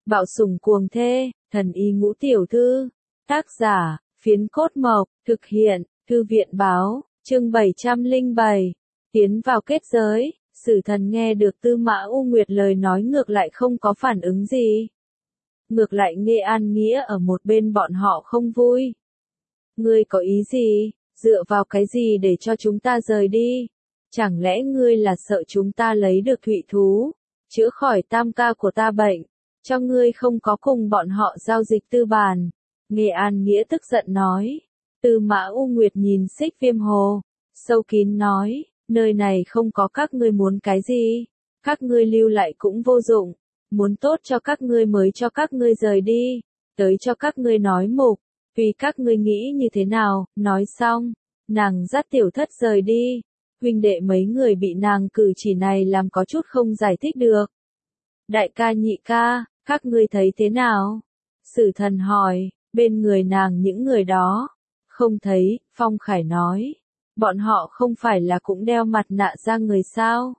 Bạo sủng cuồng thê, thần y ngũ tiểu thư. Tác giả, Phiến Cốt Mộc, thực hiện, Thư viện báo, chương 707. Tiến vào kết giới, Sử Thần nghe được Tư Mã U Nguyệt lời nói ngược lại không có phản ứng gì. Ngược lại Nghê An Nghĩa ở một bên bọn họ không vui. Ngươi có ý gì, dựa vào cái gì để cho chúng ta rời đi? Chẳng lẽ ngươi là sợ chúng ta lấy được thụy thú, chữa khỏi tam ca của ta bệnh, cho ngươi không có cùng bọn họ giao dịch tư bàn? Nghê An Nghĩa tức giận nói. Tư Mã U Nguyệt nhìn Xích Viêm Hồ, sâu kín nói, nơi này không có các ngươi muốn cái gì, các ngươi lưu lại cũng vô dụng, muốn tốt cho các ngươi mới cho các ngươi rời đi, tới cho các ngươi nói mục, vì các ngươi nghĩ như thế nào. Nói xong, nàng dắt Tiểu Thất rời đi. Huynh đệ mấy người bị nàng cử chỉ này làm có chút không giải thích được. Đại ca nhị ca, các ngươi thấy thế nào? Sử Thần hỏi. Bên người nàng những người đó, không thấy. Phong Khải nói, bọn họ không phải là cũng đeo mặt nạ ra người sao?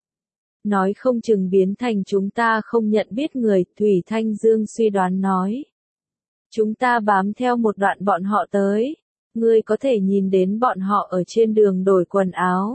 Nói không chừng biến thành chúng ta không nhận biết người. Thủy Thanh Dương suy đoán nói, chúng ta bám theo một đoạn bọn họ tới, ngươi có thể nhìn đến bọn họ ở trên đường đổi quần áo.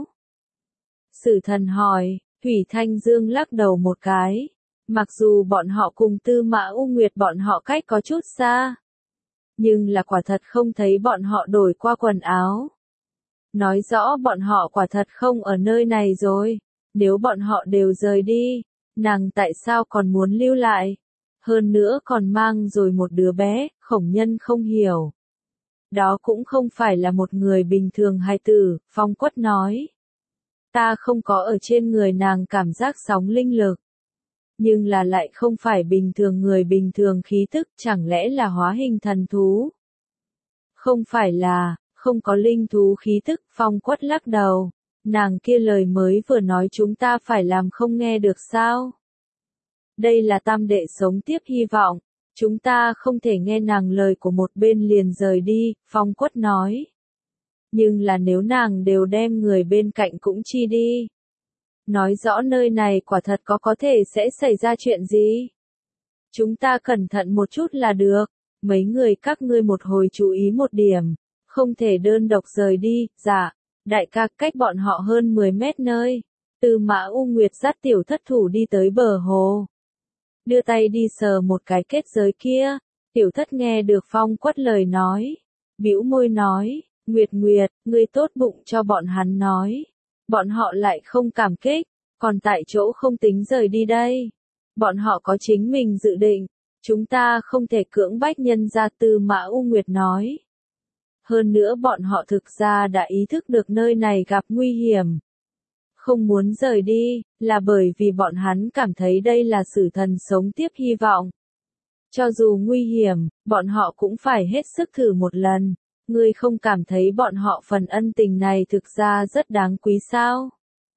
Sử Thần hỏi. Thủy Thanh Dương lắc đầu một cái, mặc dù bọn họ cùng Tư Mã U Nguyệt bọn họ cách có chút xa, nhưng là quả thật không thấy bọn họ đổi qua quần áo. Nói rõ bọn họ quả thật không ở nơi này rồi. Nếu bọn họ đều rời đi, nàng tại sao còn muốn lưu lại? Hơn nữa còn mang rồi một đứa bé. Khổng Nhân không hiểu. Đó cũng không phải là một người bình thường hài tử. Phong Quất nói, ta không có ở trên người nàng cảm giác sóng linh lực, nhưng là lại không phải bình thường người bình thường khí tức, chẳng lẽ là hóa hình thần thú? Không phải là, không có linh thú khí tức. Phong Quất lắc đầu, nàng kia lời mới vừa nói chúng ta phải làm không nghe được sao? Đây là tam đệ sống tiếp hy vọng, chúng ta không thể nghe nàng lời của một bên liền rời đi. Phong Quất nói, nhưng là nếu nàng đều đem người bên cạnh cũng chi đi, nói rõ nơi này quả thật có thể sẽ xảy ra chuyện gì. Chúng ta cẩn thận một chút là được. Mấy người các ngươi một hồi chú ý một điểm, không thể đơn độc rời đi. Dạ, đại ca. Cách bọn họ hơn 10 mét nơi, Tư Mã U Nguyệt dắt Tiểu Thất thủ đi tới bờ hồ, đưa tay đi sờ một cái kết giới kia. Tiểu Thất nghe được Phong Quất lời nói, bĩu môi nói, Nguyệt Nguyệt, ngươi tốt bụng cho bọn hắn nói, bọn họ lại không cảm kích, còn tại chỗ không tính rời đi đây. Bọn họ có chính mình dự định, chúng ta không thể cưỡng bách nhân ra. Tư Mã U Nguyệt nói. Hơn nữa bọn họ thực ra đã ý thức được nơi này gặp nguy hiểm, không muốn rời đi, là bởi vì bọn hắn cảm thấy đây là Sử Thần sống tiếp hy vọng. Cho dù nguy hiểm, bọn họ cũng phải hết sức thử một lần. Ngươi không cảm thấy bọn họ phần ân tình này thực ra rất đáng quý sao?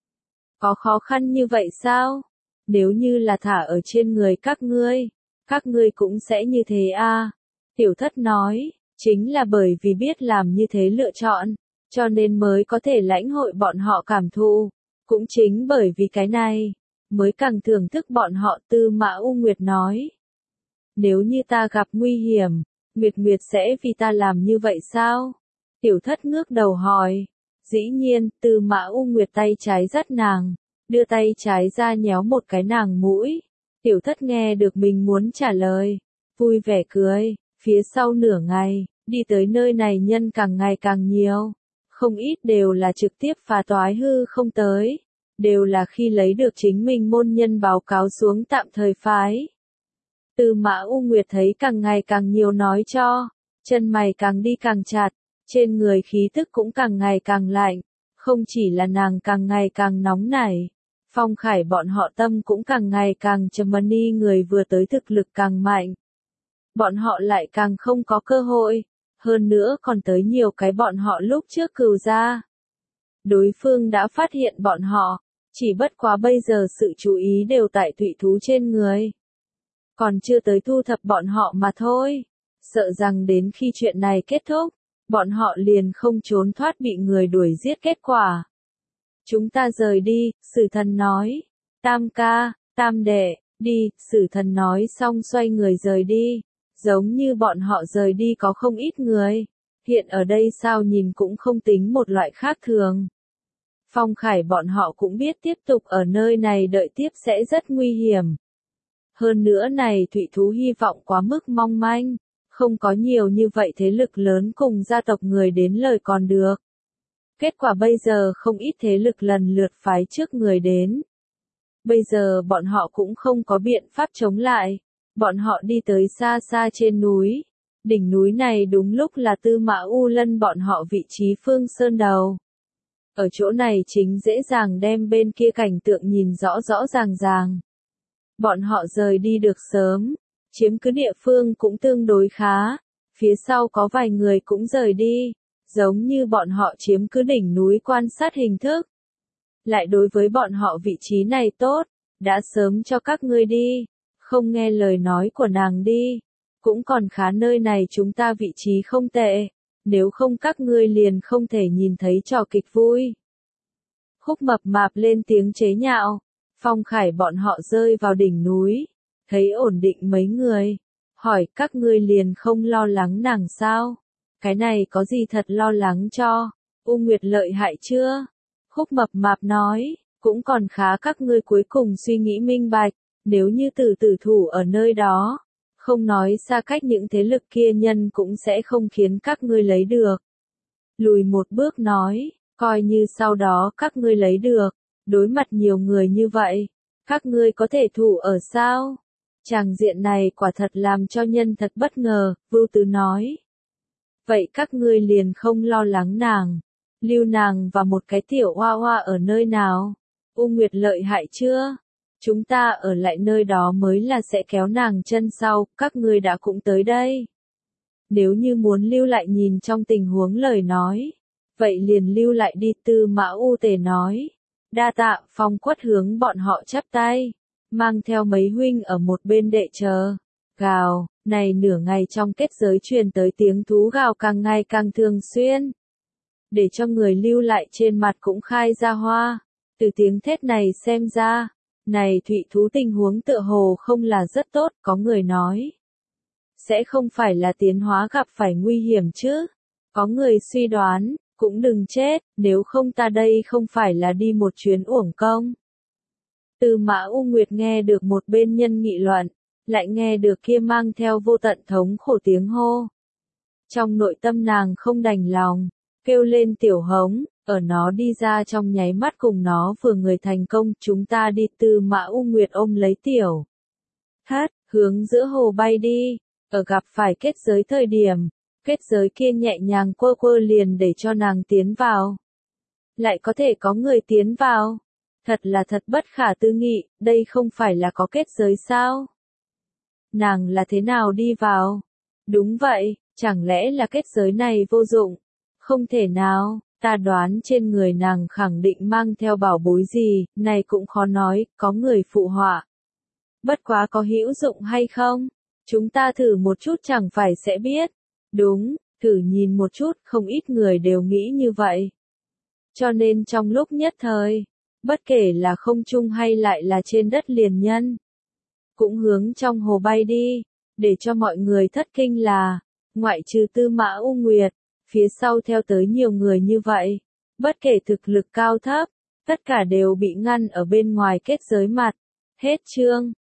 Có khó khăn như vậy sao? Nếu như là thả ở trên người các ngươi cũng sẽ như thế à? Tiểu Thất nói, chính là bởi vì biết làm như thế lựa chọn, cho nên mới có thể lãnh hội bọn họ cảm thụ. Cũng chính bởi vì cái này, mới càng thưởng thức bọn họ. Tư Mã U Nguyệt nói, nếu như ta gặp nguy hiểm, Nguyệt Nguyệt sẽ vì ta làm như vậy sao? Tiểu Thất ngước đầu hỏi. Dĩ nhiên. Tư Mã U Nguyệt tay trái dắt nàng, đưa tay trái ra nhéo một cái nàng mũi. Tiểu Thất nghe được mình muốn trả lời, vui vẻ cười. Phía sau nửa ngày, đi tới nơi này nhân càng ngày càng nhiều, không ít đều là trực tiếp phá toái hư không tới, đều là khi lấy được chính mình môn nhân báo cáo xuống tạm thời phái. Tư Mã U Nguyệt thấy càng ngày càng nhiều nói cho, chân mày càng đi càng chặt, trên người khí tức cũng càng ngày càng lạnh, không chỉ là nàng càng ngày càng nóng nảy, Phong Khải bọn họ tâm cũng càng ngày càng trầm mani. Người vừa tới thực lực càng mạnh, bọn họ lại càng không có cơ hội, hơn nữa còn tới nhiều cái bọn họ lúc trước cừu ra. Đối phương đã phát hiện bọn họ, chỉ bất quá bây giờ sự chú ý đều tại thụy thú trên người, còn chưa tới thu thập bọn họ mà thôi. Sợ rằng đến khi chuyện này kết thúc, bọn họ liền không trốn thoát bị người đuổi giết kết quả. Chúng ta rời đi. Sử Thần nói, tam ca, tam đệ, Đi, sử thần nói xong xoay người rời đi. Giống như bọn họ rời đi có không ít người. Hiện ở đây sao nhìn cũng không tính một loại khác thường. Phong Khải bọn họ cũng biết tiếp tục ở nơi này đợi tiếp sẽ rất nguy hiểm. Hơn nữa này thủy thú hy vọng quá mức mong manh. Không có nhiều như vậy thế lực lớn cùng gia tộc người đến lời còn được. Kết quả bây giờ không ít thế lực lần lượt phái trước người đến. Bây giờ bọn họ cũng không có biện pháp chống lại. Bọn họ đi tới xa xa trên núi. Đỉnh núi này đúng lúc là Tư Mã U Lân bọn họ vị trí phương sơn đầu. Ở chỗ này chính dễ dàng đem bên kia cảnh tượng nhìn rõ rõ ràng ràng. Bọn họ rời đi được sớm. Chiếm cứ địa phương cũng tương đối khá. Phía sau có vài người cũng rời đi. Giống như bọn họ chiếm cứ đỉnh núi quan sát hình thức. Lại đối với bọn họ vị trí này tốt. Đã sớm cho các ngươi đi. Không nghe lời nói của nàng đi. Cũng còn khá nơi này chúng ta vị trí không tệ. Nếu không các ngươi liền không thể nhìn thấy trò kịch vui. Khúc Mập Mạp lên tiếng chế nhạo. Phong Khải bọn họ rơi vào đỉnh núi. Thấy ổn định mấy người. Hỏi các ngươi liền không lo lắng nàng sao? Cái này có gì thật lo lắng cho? U Nguyệt lợi hại chưa? Khúc Mập Mạp nói. Cũng còn khá các ngươi cuối cùng suy nghĩ minh bạch. Nếu như tử thủ ở nơi đó. Không nói xa cách những thế lực kia nhân cũng sẽ không khiến các ngươi lấy được. Lùi một bước nói. Coi như sau đó các ngươi lấy được. Đối mặt nhiều người như vậy. Các ngươi có thể thủ ở sao? Tràng diện này quả thật làm cho nhân thật bất ngờ, Vưu Tứ nói. Vậy các ngươi liền không lo lắng nàng. Lưu nàng và một cái tiểu hoa hoa ở nơi nào? U Nguyệt lợi hại chưa? Chúng ta ở lại nơi đó mới là sẽ kéo nàng chân sau, các ngươi đã cũng tới đây. Nếu như muốn lưu lại nhìn trong tình huống lời nói. Vậy liền lưu lại đi, Tư Mã U Tề nói. Đa tạ, Phong Quất hướng bọn họ chắp tay. Mang theo mấy huynh ở một bên đệ chờ. Gào, này nửa ngày trong kết giới truyền tới tiếng thú gào càng ngày càng thường xuyên. Để cho người lưu lại trên mặt cũng khai ra hoa. Từ tiếng thét này xem ra. Này thủy thú tình huống tựa hồ không là rất tốt, có người nói. Sẽ không phải là tiến hóa gặp phải nguy hiểm chứ. Có người suy đoán, cũng đừng chết, nếu không ta đây không phải là đi một chuyến uổng công. Tư Mã U Nguyệt nghe được một bên nhân nghị luận, lại nghe được kia mang theo vô tận thống khổ tiếng hô. Trong nội tâm nàng không đành lòng, kêu lên Tiểu Hống, ở nó đi ra trong nháy mắt cùng nó vừa người thành công, chúng ta đi. Tư Mã U Nguyệt ôm lấy Tiểu Thất, hướng giữa hồ bay đi, ở gặp phải kết giới thời điểm, kết giới kia nhẹ nhàng quơ quơ liền để cho nàng tiến vào. Lại có thể có người tiến vào. Thật là thật bất khả tư nghị, đây không phải là có kết giới sao? Nàng là thế nào đi vào? Đúng vậy, chẳng lẽ là kết giới này vô dụng? Không thể nào, ta đoán trên người nàng khẳng định mang theo bảo bối gì, này cũng khó nói, có người phụ họa. Bất quá có hữu dụng hay không? Chúng ta thử một chút chẳng phải sẽ biết. Đúng, thử nhìn một chút, không ít người đều nghĩ như vậy. Cho nên trong lúc nhất thời, bất kể là không trung hay lại là trên đất liền nhân, cũng hướng trong hồ bay đi, để cho mọi người thất kinh là, ngoại trừ Tư Mã U Nguyệt, phía sau theo tới nhiều người như vậy, bất kể thực lực cao thấp, tất cả đều bị ngăn ở bên ngoài kết giới mặt. Hết chương.